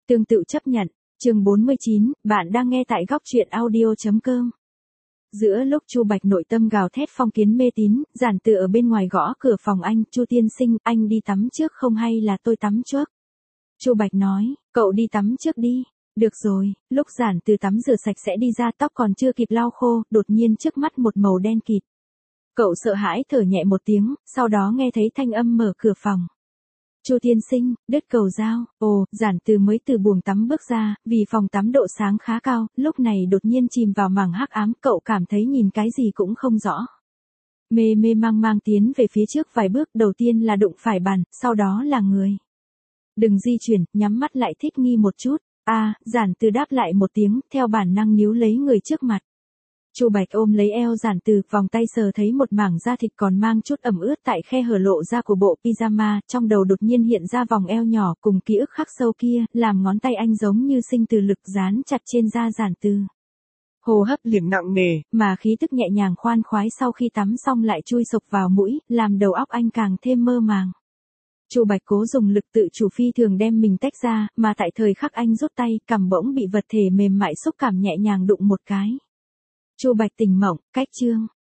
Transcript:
Tương tự chấp nhận. Chương 49, bạn đang nghe tại góc truyện audio.com. Giữa lúc Chu Bạch nội tâm gào thét phong kiến mê tín, Giản Từ ở bên ngoài gõ cửa phòng anh, "Chu tiên sinh, anh đi tắm trước không hay là tôi tắm trước?" Chu Bạch nói, "Cậu đi tắm trước đi." Được rồi, lúc Giản Từ tắm rửa sạch sẽ đi ra, tóc còn chưa kịp lau khô, đột nhiên trước mắt một màu đen kịt. Cậu sợ hãi thở nhẹ một tiếng, sau đó nghe thấy thanh âm mở cửa phòng. "Chu tiên sinh, đứt cầu dao." Ồ, Giản Từ mới từ buồng tắm bước ra, vì phòng tắm độ sáng khá cao, lúc này đột nhiên chìm vào mảng hắc ám, cậu cảm thấy nhìn cái gì cũng không rõ. Mê mê mang mang tiến về phía trước vài bước, đầu tiên là đụng phải bàn, sau đó là người. "Đừng di chuyển", nhắm mắt lại thích nghi một chút. Giản Từ đáp lại một tiếng, theo bản năng níu lấy người trước mặt. Chu Bạch ôm lấy eo Giản Từ, vòng tay sờ thấy một mảng da thịt còn mang chút ẩm ướt tại khe hở lộ ra của bộ pyjama, trong đầu đột nhiên hiện ra vòng eo nhỏ cùng ký ức khắc sâu kia, làm ngón tay anh giống như sinh từ lực dán chặt trên da Giản Từ. Hô hấp liền nặng nề, mà khí tức nhẹ nhàng khoan khoái sau khi tắm xong lại chui sộc vào mũi, làm đầu óc anh càng thêm mơ màng. Chu Bạch cố dùng lực tự chủ phi thường đem mình tách ra, mà tại thời khắc anh rút tay, cằm bỗng bị vật thể mềm mại xúc cảm nhẹ nhàng đụng một cái. Chu Bạch tỉnh mộng, cách chương.